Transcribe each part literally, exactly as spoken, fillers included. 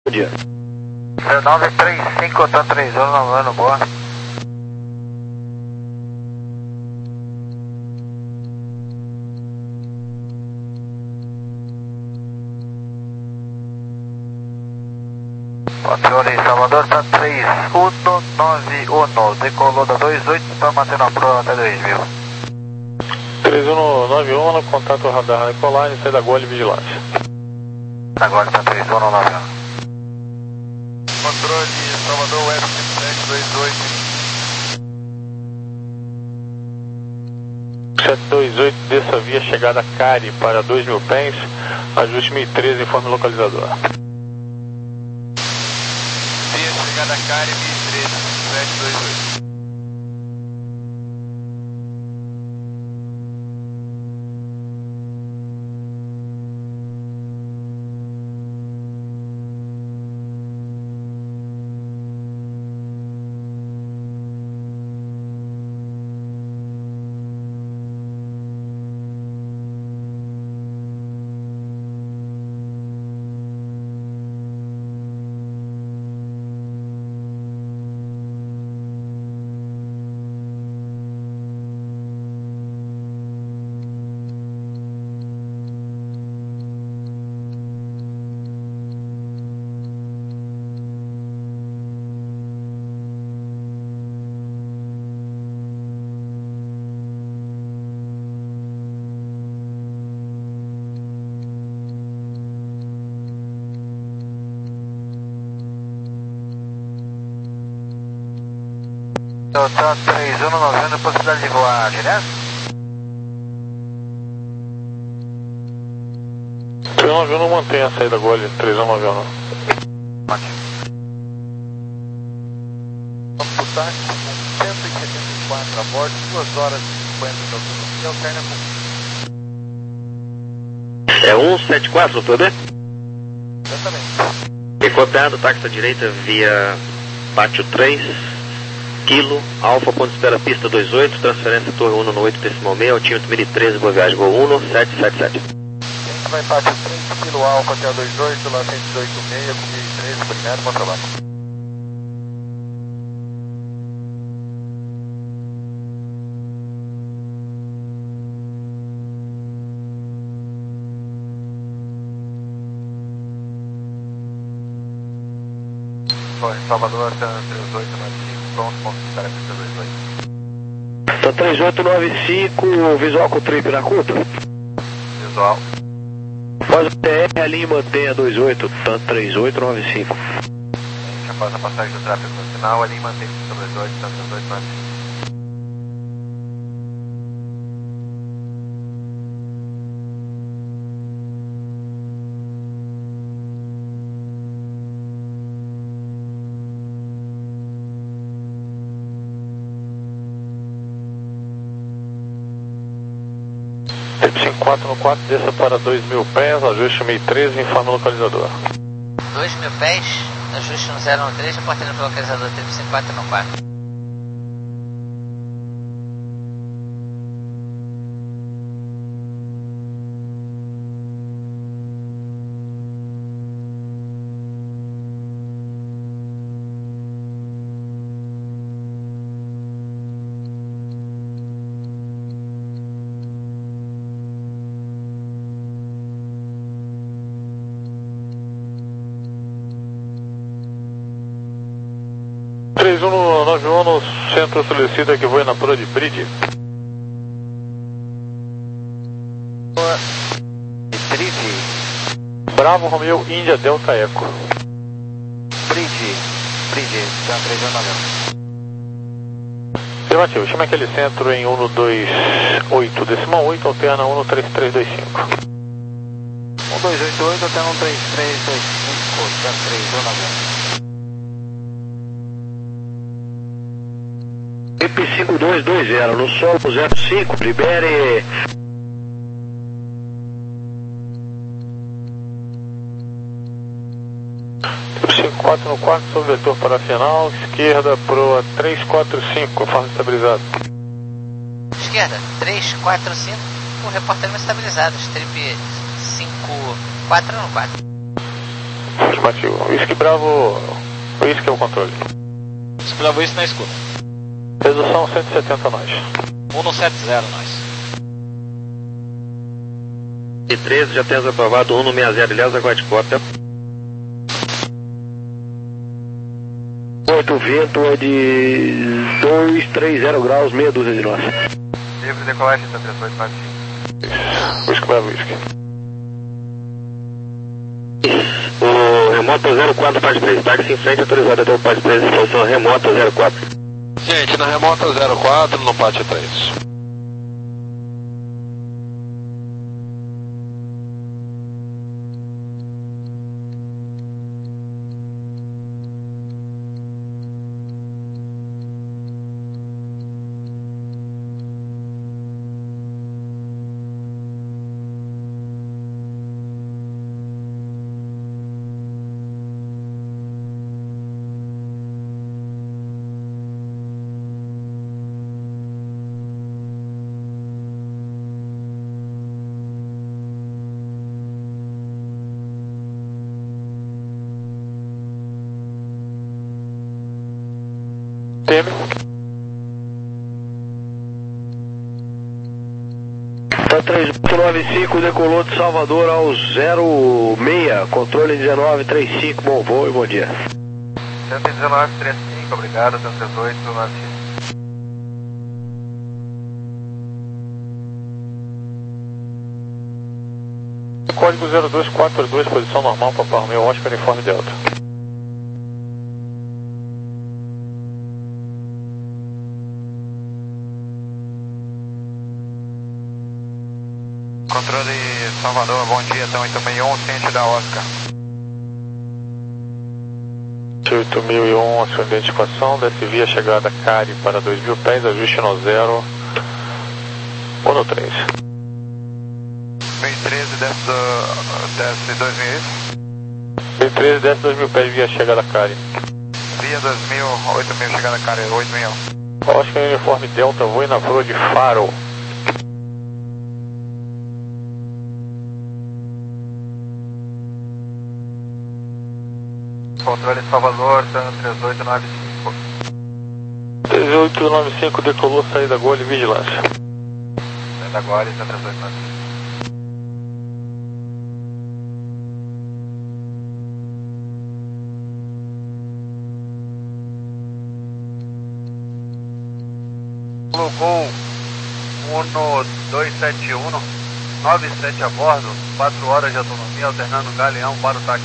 Bom dia. nove três cinco, tá três anos novando, boa. Patrulha em Salvador, tá três um nove um, decolou da dois oito, tá mantendo a prova até dois mil. três um nove um, contato radar Ecoline, sai da Gole Vigilância. Agora tá três um nove um. Controle Salvador, Web sete dois oito. sete dois oito, desça via chegada Cari para dois mil pés, ajuste mil e treze, informe localizador. Via chegada Cari, mil e treze, sete dois oito. Tá três um nove um, possibilidade de voar direto? três um nove um não mantém a saída Gole, três um nove um não. Ótimo. Vamos pro táxi com cento e setenta e quatro a bordo, duas horas e cinquenta minutos e alterna com... É um sete quatro, doutor B? Exatamente. Recopiado, táxi à direita via Pátio três, Kilo, Alfa, ponto de espera, pista dois oito, transferência Torre um no oito decimal seis, altímetro mil e treze, boa viagem, Gol um sete sete sete. A gente vai Pátio três, Kilo Alfa até a dois oito, lá cento e oito seis, com mil e treze, obrigado, bom trabalho. Torre Salvador, três oito nove cinco, pronto, ponto de espera, pista dois oito. Tá três oito nove cinco, visual com trip na curta. Visual. Faz o T R ali e mantém a dois oito, tanto três oito nove cinco. A gente já faz a passagem do tráfego no final, ali mantém pista dois oito, tanto dois oito nove cinco. cinco quatro no quatro, desça para dois mil pés, ajuste mil e treze, informe localizador. dois mil pés, ajuste no zero um três, reportando para o localizador trip cinco quatro no quatro. três um nove um no centro solicita que voe na Pro de Bridge. Bridge. Bravo Romeo Índia Delta Eco. Bridge. Bridge, tá três um nove um. Afirmativo, chama aquele centro em um dois oito, decimal oito, alterna um três três dois cinco. um dois oito oito, alterna um três três dois cinco, tá três um nove um. Trip cinco dois dois zero, no solo zero cinco, libere. cinco quatro no quarto, sob vetor para a final, esquerda Proa três quatro cinco, forma estabilizado. Esquerda, três quatro cinco, com reportamento estabilizado, strip cinco quatro no quatro. Afirmativo. Whisky Bravo, Whisky é o controle. Whisky Bravo, isso na escuta. Redução cento e setenta nós. um sete zero nós. E treze, já temos aprovado um sessenta, Ilhéus, aguarde cópia. oito, vento é de dois três zero graus, meia dúzia de nós. Livre decolagem, tá três oito nove cinco. Whisky Bravo, Whisky. O remoto zero quatro, parte três, táxi em frente, autorizado até o parte três, posição remota zero quatro. Gente, na remota zero quatro, no parte três. Tá três oito nove cinco, decolou de Salvador ao zero seis, controle dezenove trinta e cinco, bom voo e bom dia. cento e dezenove trinta e cinco, obrigado, cento e dezoito nove cinco. Código zero dois quatro dois, posição normal, Papa Romeo, Oscar, uniforme Delta. Controle Salvador, bom dia, então oito mil e um, ciente da Oscar. oito mil e um, a sua identificação, desce via chegada Cari para dois mil pés, ajuste no zero ou no três. dois mil e treze, desce, do, desce dois mil. dois mil e treze, desce dois mil pés via chegada Cari. Via dois mil, oito mil, chegada Cari, oito mil. Oscar, uniforme Delta, voe na proa de Faro. Controle Salvador, três oito nove cinco. três oito nove cinco, decolou, saída Gole, vigilância. Saída Gole, três oito nove cinco. Gol um dois sete um, nove sete a bordo, quatro horas de autonomia, alternando Galeão para o táxi.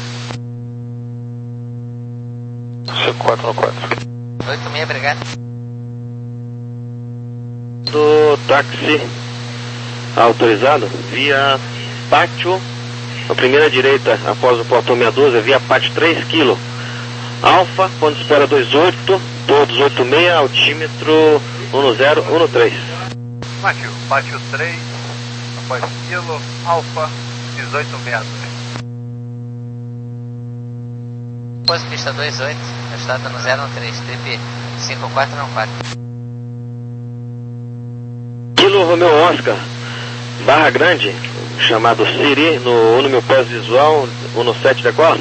cinco quatro no quatro. oito seis, obrigado. Do táxi autorizado via pátio, a primeira direita após o portão meia dúzia, via pátio três quilo. Alfa, ponto de espera dois oito, todos oito seis, altímetro um zero um três. Pátio, pátio três, após quilo, Alfa, dezoito metros. Posto pista dois oito, ajustado no zero um três, trip cinco quatro não quatro. Kilo Romeo Oscar, Barra Grande, chamado Siri, no Uno Mil Pés Visual, um sete decola.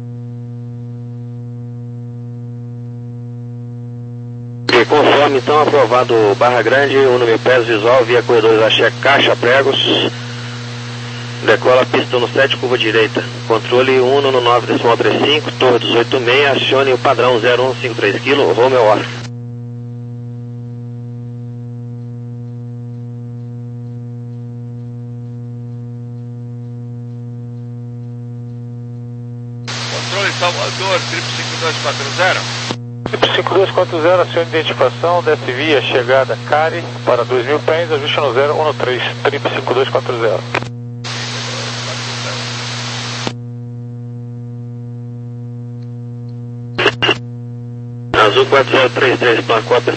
E conforme então aprovado Barra Grande, Uno Mil Pés Visual, via corredores Axé, Caixa, Pregos, decola pista no sete, curva direita. Controle um no nove decimal trinta e cinco, torre dos oito seis, acione o padrão zero um cinco três quilo, Romeo Oscar. Controle Salvador, trip cinco dois quatro zero. Trip cinco dois quatro zero, acione identificação, desce via chegada Cari para dois mil pés, ajuste no zero um três, trip cinco dois quatro zero. Azul quatro zero três três, para cópia.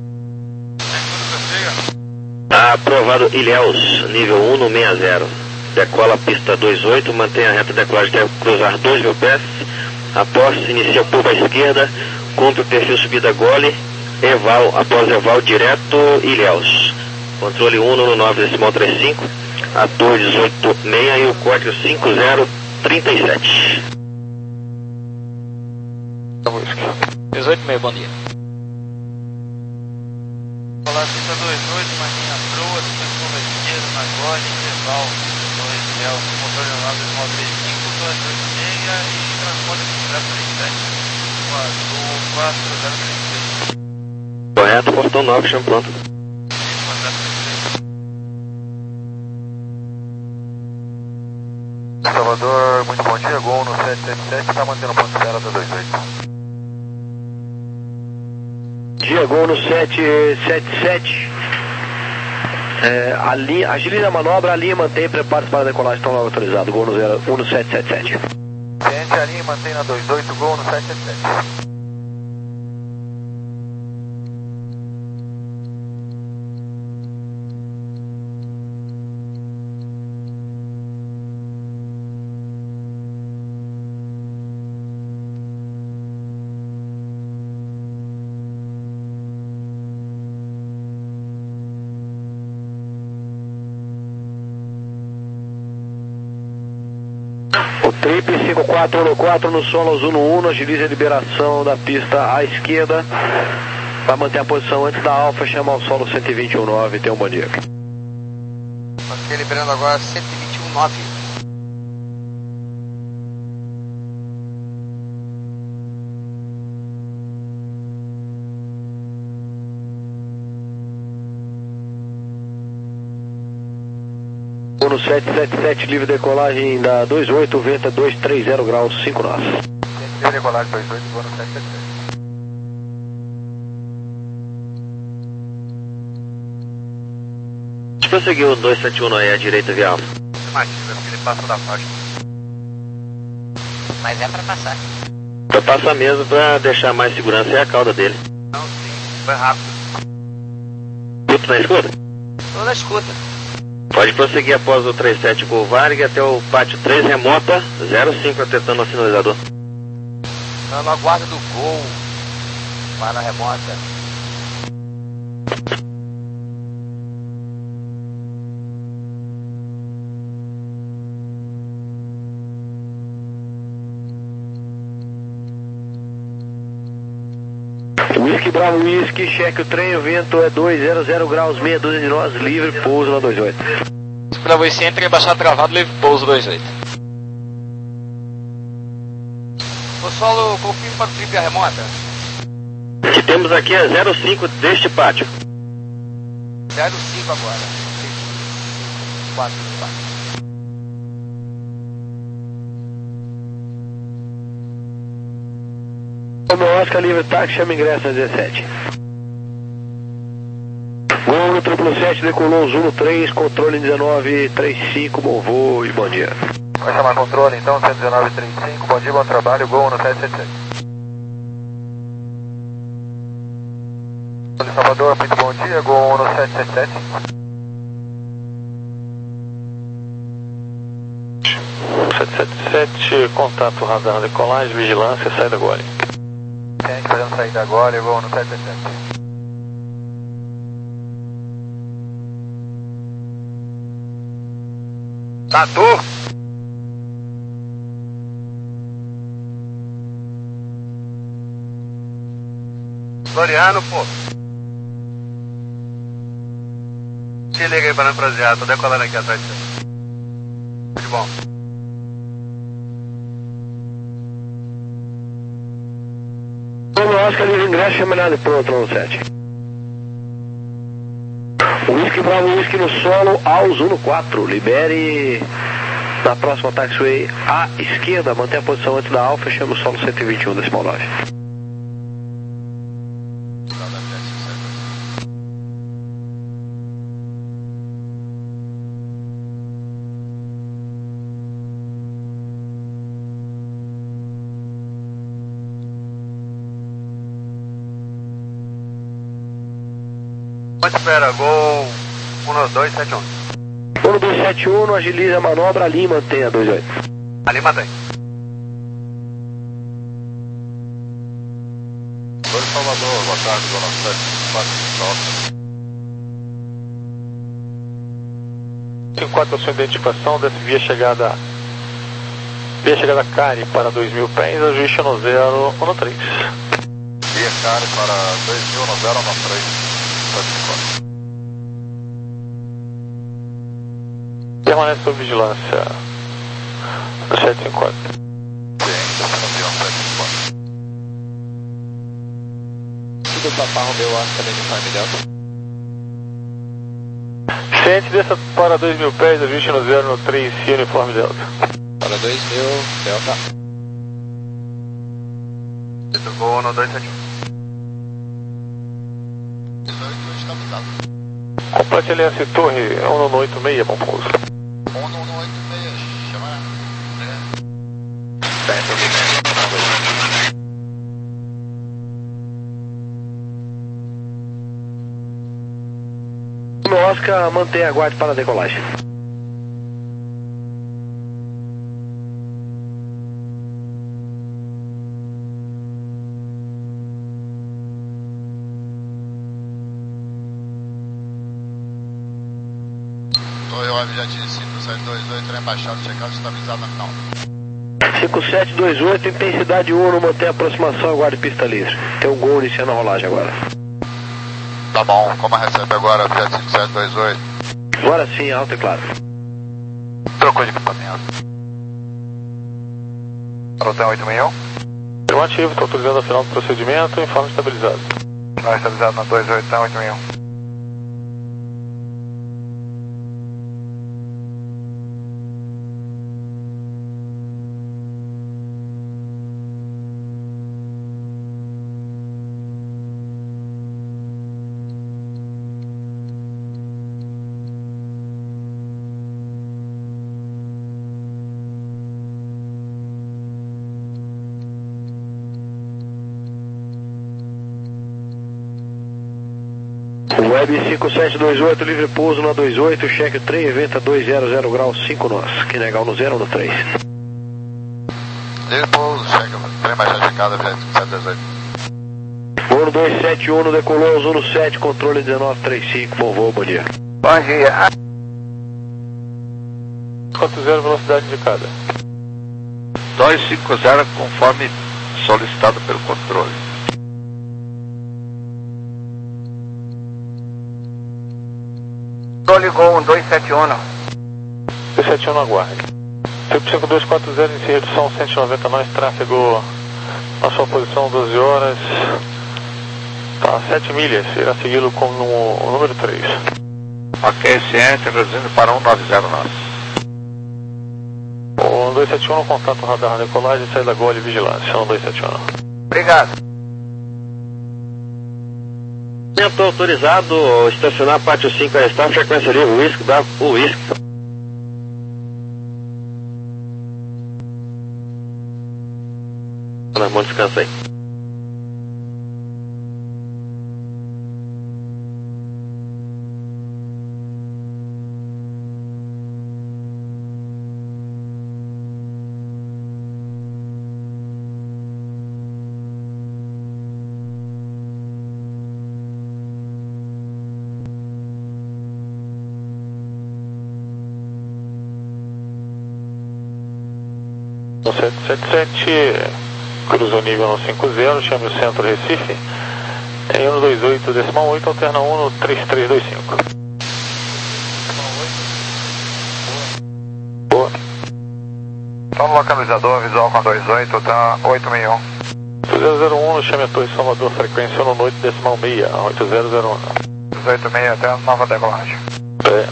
Aprovado Ilhéus, nível um no sessenta. Decola pista dois oito, mantém a reta decolagem até cruzar dois mil pés. Após, inicia curva à esquerda, cumpre o perfil subida Gole, Eval, após Eval, direto Ilhéus. Controle um no nove decimal trinta e cinco, a torre dezoito seis e o código cinco zero três sete. dezoito e meio, bom dia. Olá, pista dois oito, maninha proa, depois curva esquerda, na Gole, intervalo dois Léo, controle nove nove três cinco, dois oito seis e transporte zero três sete, quatro zero três seis. Correto, portão nove, chama pronto. Salvador, muito bom dia, Gol no sete sete sete, está mantendo o ponto zero da dois oito. Dia Gol no sete sete sete. É, a linha, agiliza a manobra, a linha mantém, prepare-se para a decolagem, estão logo autorizados. Gol no zero um no sete sete sete. Gente, a linha mantém na dois oito, Gol no sete sete sete. O Trip cinco quatro um quatro no solo Zuno um, agiliza a liberação da pista à esquerda. Vai manter a posição antes da Alfa, chama ao solo cento e vinte e um nove, tem um bom dia. Aqui liberando agora cento e vinte e um nove. No sete sete sete, livre decolagem da dois oito, venta dois três zero graus, cinco nós. Livre decolagem dois oito, Gol no sete sete sete. Deixa eu prosseguir o dois sete um aí à direita via Alfa. Estimativa, porque ele passa da faixa. Mas é pra passar. Pra passar mesmo, pra deixar mais segurança, é a cauda dele. Não, sim, foi rápido. Tudo na escuta? Tô na escuta. Pode prosseguir após o trinta e sete com o Varg até o pátio três remota, zero cinco atentando ao sinalizador. Tô no aguardo do Gol para a remota. Whisky Bravo Whisky, cheque o trem, o vento é dois zero zero graus, meia dúzia de nós, livre, pouso na dois oito. Bravo e Centro, embaixada travado, livre pouso dois oito. O solo, confirme para o trip e a remota. O que temos aqui é zero cinco deste pátio. zero cinco agora. quatro quatro. Como Oscar, livre táxi, chama ingresso na dezessete. Gol no triplo sete, decolou Zuno três, controle dezenove trinta e cinco, bom voo e bom dia. Vai chamar controle então, cento e dezenove trinta e cinco, bom dia, bom trabalho, Gol no sete sete sete. Salvador, muito bom dia, Gol no sete sete sete. sete sete sete, contato radar decolagem, vigilância, saída agora. Gente, fazendo saída agora, Gol no sete sete sete. Tatu! Floriano, pô. Te liga aí para não prazear, tô decolando aqui atrás de você. Muito bom. Como Oscar, livre ingresso, chama nada pronto no sete. Whisky Bravo Whisky no solo ao Zuno quatro, libere na próxima taxiway à esquerda, mantém a posição antes da Alfa, chama o solo cento e vinte e um decimal nove. Onde espera? Gol um dois sete um. um dois sete um, agiliza a manobra, a linha mantém a dois oito. Ali mantém. Oi, Salvador, boa tarde, Zona sete, quatro, cinco quatro, a sua identificação, desse via chegada Via chegada Cari para dois mil pés, ajuste no zero um três. Via Cari para dois mil no zero um três. Permanece sob vigilância no sete cinco quatro. Sim, avião sete cinco quatro. Tudo Papa Romeu, Oscar, uniforme Delta. Ciente, desça para dois mil pés, ajuste no zero no três, uniforme Delta. Para dois mil, Delta. Voo no dois sete um. Complete L S Torre, um no oito seis, bom pouso. um no oito seis, chama. No Oscar, mantenha a guarda para a decolagem. Torre Objetivo cinco sete dois oito, trem baixado, checado estabilizado na final. cinco sete dois oito, intensidade um, mantém a aproximação, aguarde pista livre. Tem um gol iniciando a rolagem agora. Tá bom, como recebe agora o Jet cinco sete dois oito? Agora sim, alto e claro. Trocou de equipamento. Rotan oito seis um. Afirmativo, estou autorizando a final do procedimento, informe estabilizado. Não estabilizado na dois oito, oito seis um. Web cinco sete dois oito, livre pouso na dois oito, cheque o trem, venta dois zero zero graus, cinco nós. Quem negar no zero no três. Livre pouso, cheque o trem baixado checado, Jet cinco sete dois oito. Voo dois sete um, decolou, Zuno sete, controle dezenove trinta e cinco, bom voo, bom dia. Bom dia. quatro zero, velocidade indicada. dois cinco zero, conforme solicitado pelo controle. Ligou um dois sete um. dois sete um no aguarde. cinco dois quatro zero, inicia redução cento e noventa nós, tráfego na sua posição doze horas. Tá, sete milhas, irá segui-lo com o número três. Ok, ciente, reduzindo para um nove zero nós. O dois sete um no contato radar decolagem, saída Gol e vigilância, um dois sete um. Obrigado. Estou autorizado a estacionar pátio cinco, está a frequência ali, o uísque, dá o uísque. Na mão, descansa aí. sete sete sete, cruza o nível no cinco zero, chame o centro Recife, em um dois oito, decimal oito, alterna um no três três dois cinco. Boa. Então, localizador, visual com dois oito, tá oito seis um. oito zero zero um, chame a Torre Salvador, frequência um oito, decimal seis, oito zero zero um. oito seis até a nova decolagem. É.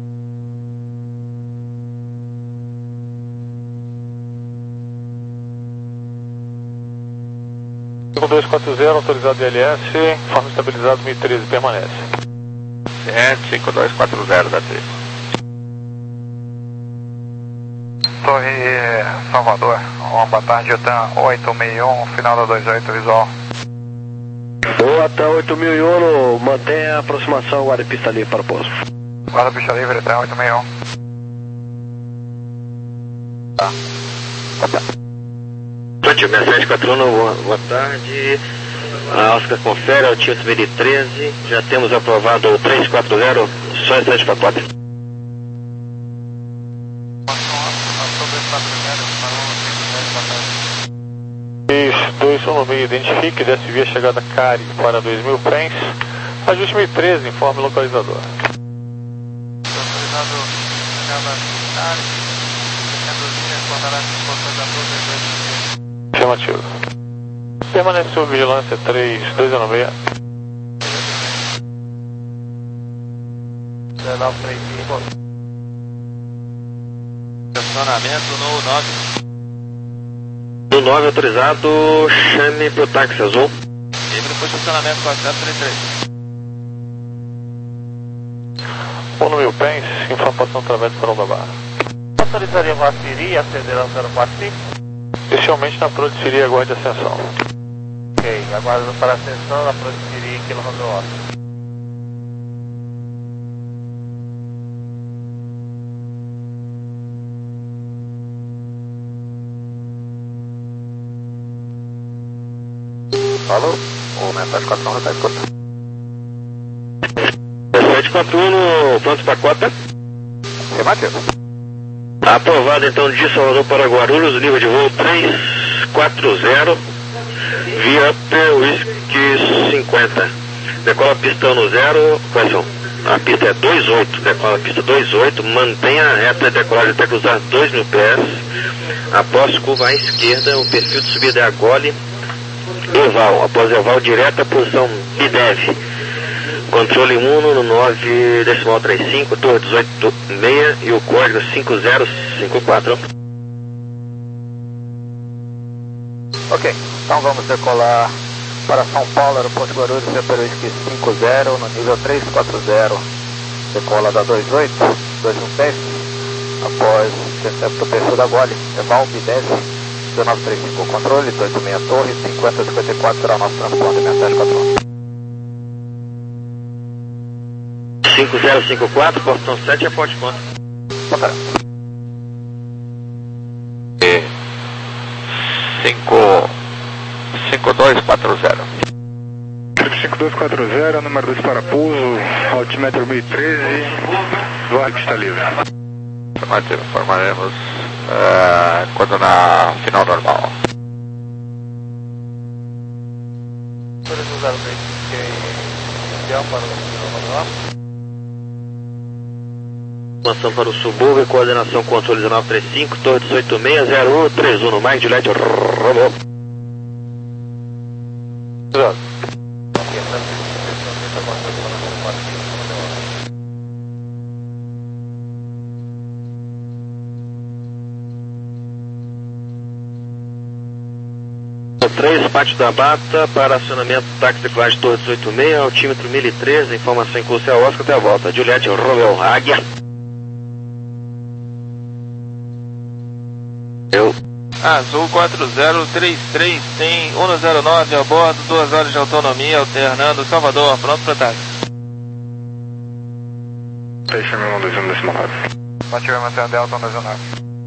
cinco dois quatro zero, autorizado I L S, forma estabilizado mil e treze, permanece. Ciente, cinco dois quatro zero, da três. Torre Salvador, uma boa tarde, Utan oito seis um, final da dois oito, visual. Boa, Utan oito mil e um, mantenha a aproximação, guarda pista livre para o pouso. Guarda pista livre, Utan oito seis um. Tá. Pátio seis sete quatro um, boa, boa tarde. A Oscar confere, Altice Miri treze. Já temos aprovado o três quatro zero, só sete para quatro. Sobre essa primeira, para um um no meio, identifique, desce via chegada Cari para dois mil pés. Ajuste mil e treze, informe localizador. Autorizado chegada Cari, descendo linha, cortará as portas da torre dois mil e treze. Afirmativo. Permanece sob vigilância três dois zero seis. dezenove três cinco. Estacionamento no nove. No nove autorizado, chame pro táxi azul. Livre para estacionamento quatrocentos e trinta e três. um no mil pés, informação através do farol da barra. Autorizaria a Siri a aceder ao zero quatro cinco? Inicialmente na Pro de Siri, aguarde a ascensão. Ok, aguardo para a ascensão na Pro de Siri, quilômetro Oscar. Alô? O mensagem quatro um está escutando. sete quatro um no ponto para cota. Afirmativo. Aprovado então de Salvador para Guarulhos, nível de voo três quatro zero, via Upper Whisky cinquenta. Decola a pista no zero, quais são? A pista é dois oito, decola a pista dois oito, mantenha a reta de decolagem até cruzar dois mil pés. Após curva à esquerda, o perfil de subida é a gole. Eval, após Eval, direta posição B D E V. Controle Uno no nove decimal trinta e cinco, torre dezoito seis e o código cinco zero cinco quatro. Ok, então vamos decolar para São Paulo, aeroporto de Guarulhos, Peruísque cinco zero, no nível três quatro zero. Decola da dois oito, dois um pés. Após intercepto do perfil da Gole, Eval, B D E V, dezenove trinta e cinco, controle, dois seis torre, cinquenta cinquenta e quatro será o nosso transporte, mensagem quatro um. cinco zero cinco quatro, portão sete é Forte Ponto. Boa cinco dois quatro zero. cinco dois quatro zero, número dois para pouso, altímetro mil e treze, Vargas está livre. Afirmativo, informaremos uh, quando na final normal. zero três cinco, para o quilômetro. Informação para o subúrbio, coordenação controle dezenove trinta e cinco, torre dezoito seis zero um três um no Mike Juliette, robô. três, Pátio da Bata, para acionamento táxi de classe Torre dezoito seis, altímetro mil e treze, informação em curso é a Oscar até a volta. Juliette, Romeu, Águia. Eu. Azul quatro zero três três, tem um zero nove a bordo, duas horas de autonomia, alternando Salvador, pronto para táxi. Deixa meu um dois um decimal nove. Mantive manter Delta um dois nove.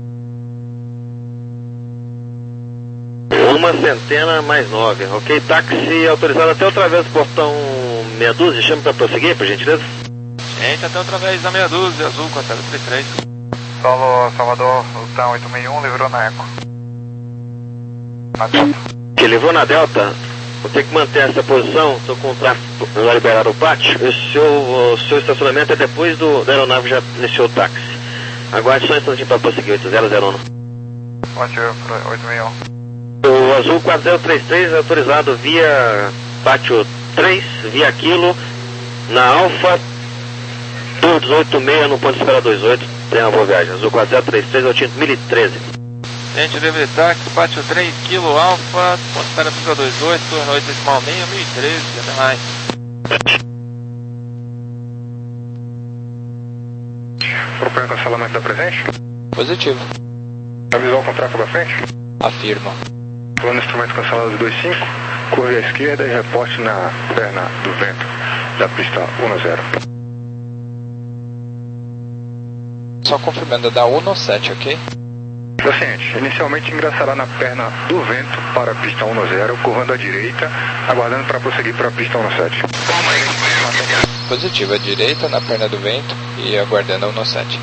Uma centena mais nove, ok? Táxi autorizado até outra vez, portão meia dúzia, chama para prosseguir, por gentileza. Gente, até outra vez na meia dúzia, azul quatro zero três três. Solo Salvador, Lutan oito seis um, livrou na Eco. Na Delta. Que levou na Delta, vou ter que manter essa posição, estou com o tráfego para liberar o pátio. O seu, o seu estacionamento é depois do, da aeronave já iniciou o táxi. Aguarde só um instantinho para prosseguir, oito zero zero um. Mantive oito seis um. O azul quatro zero três três é autorizado via pátio três, via quilo, na Alfa, Torre dezoito seis no ponto de espera dois oito, tem uma boa viagem. Azul quatro zero três três, altímetro mil e treze. Gente, livre táxi, pátio três, quilo, Alfa, ponto de espera pista dois oito, turno oito decimal seis, mil e treze, até mais. Procurando cancelamento da presente. Positivo. Avisou com tráfego à frente. Afirma. Plano instrumento cancelado de dois cinco, curva à esquerda e reporte na perna do vento da pista um zero. Só confirmando, da um sete, ok? É o seguinte, inicialmente ingressará na perna do vento para a pista um zero, curvando à direita, aguardando para prosseguir para a pista um sete. Positivo, à direita, na perna do vento e aguardando a um sete.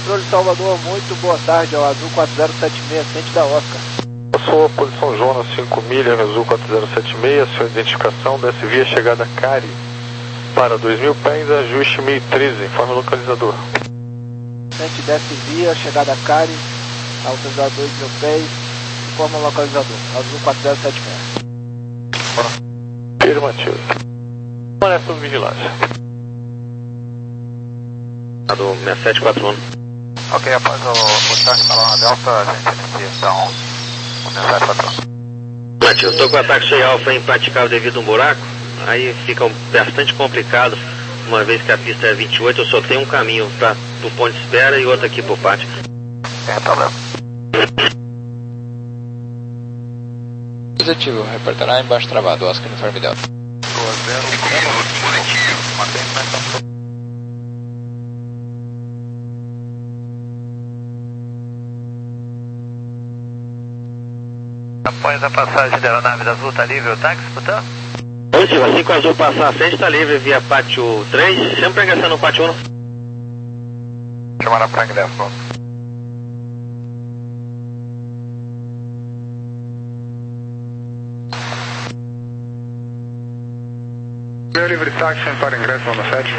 Controle Salvador, muito boa tarde, ao Azul quatro zero sete seis, ciente da Oscar. Passou a posição Jonas cinco milhas, Azul quatro zero sete seis, sua identificação, desce via chegada Cari. Para dois mil pés, ajuste mil e treze, informe o localizador. Ciente desce via chegada Cari, autorizado dois mil pés, informe o localizador, Azul quatro zero sete seis. Afirmativo. Permanece sob vigilância. Do seis sete quatro um. Ok, após o, o turn para a Delta, a gente inicia então o seis sete quatro um. Mati, eu estou com o ataque cheio alfa impraticável devido a um buraco, aí fica um, bastante complicado, uma vez que a pista é vinte e oito, eu só tenho um caminho para o ponto de espera e outro aqui por pátio. Sem problema. Positivo, reportará embaixo travado, Oscar Uniforme Delta. dois zero, positivo, mantém a Após a passagem da aeronave da Azul, está livre o táxi, portanto? Positivo, assim que o Azul passar a frente, está livre via pátio três, sempre ingressando no pátio um. Chamar a Frank dez, pronto. Meu livre táxi para ingresso no sete.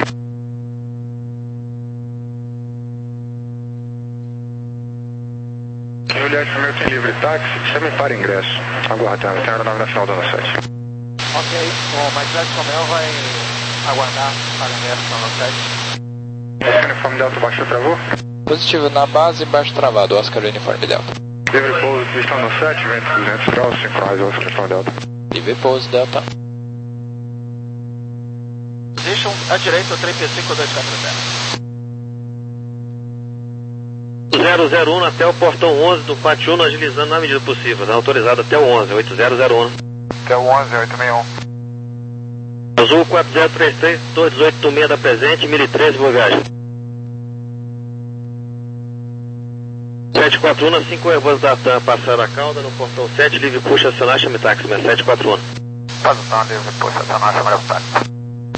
Juliette, meu tem livre táxi, chame para ingresso. Aguardando, tem a aeronave nacional do sete. Ok, o Magnésio Romeu vai aguardar para ingresso no sete. Uniforme Delta, baixo travou? Positivo na base, embaixo travado, Oscar Uniforme Delta. Livre pouso, pistão no sete, vento duzentos graus, sincronizado, Oscar Uniforme Delta. Livre pouso, Delta. Position à direita, o três P cinco dois quatro zero. zero zero um até o portão onze do pátio um, agilizando na medida possível, autorizado até o onze, oito zero zero um. Até o onze, oito seis um. Azul quatro zero três três, dois dezoito seis da presente, mil e treze, boa viagem. sete quatro um, cinco Airbus da TAM passaram a cauda no portão sete, livre puxa acionar, chame táxi, seis sete quatro um. Posição livre puxa acionar, chame o táxi.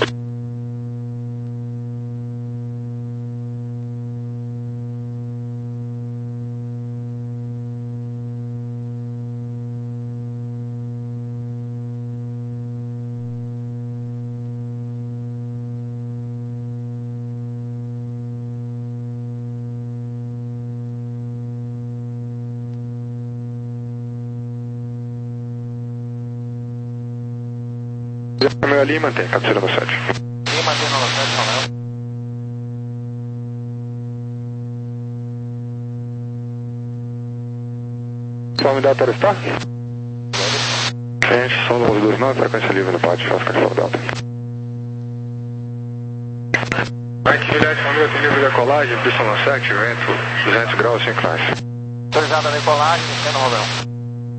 Meu ali mantém, cabeceira no sete. E mantém no sete, Romeu. Uniforme Delta está? Gente, solo onze dois nove, frequência livre no pátio, Oscar Uniforme Delta. Mike Juliette, Romeu, tem livre decolagem, pista no sete, vento duzentos graus, sincronizado. Autorizada a decolagem, descendo, Romeu.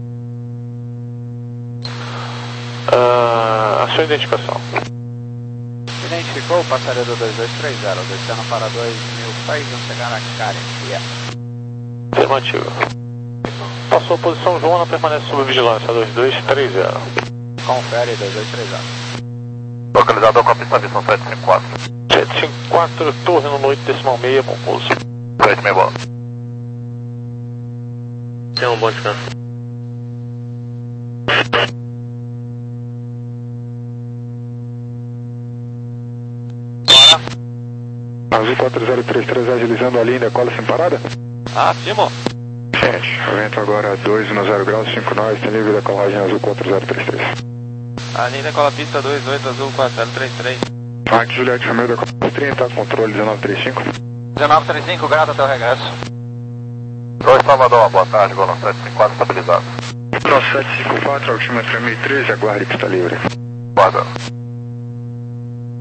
Uh, a sua identificação. Identificou o passageiro dois dois três zero, descendo para dois mil pés, vamos chegar na Karen. Yeah. Afirmativo. Passou a posição Joana, permanece sob vigilância, dois dois três zero. Confere, dois dois três zero. Localizador com a pista visão sete cinco quatro. sete cinco quatro, torre número oito decimal seis, bom pouso. oito seis bola. Tenha um bom descanso. Azul quatro zero três três agilizando a linha, decola sem parada? Ah, Simon. Gente, o vento agora dois no zero graus, cinco nós, tem livre decolagem Azul quatro zero três três. A linha decola pista dois oito, Azul quatro zero três três. Mike Juliette, Romeu, decola trinta, controle dezenove trinta e cinco. dezenove trinta e cinco, grato até o regresso. dois Salvador, boa tarde, Gol sete cinco quatro estabilizado. Gol sete cinco quatro, altímetro mil e treze, aguarde pista livre. Boa tarde.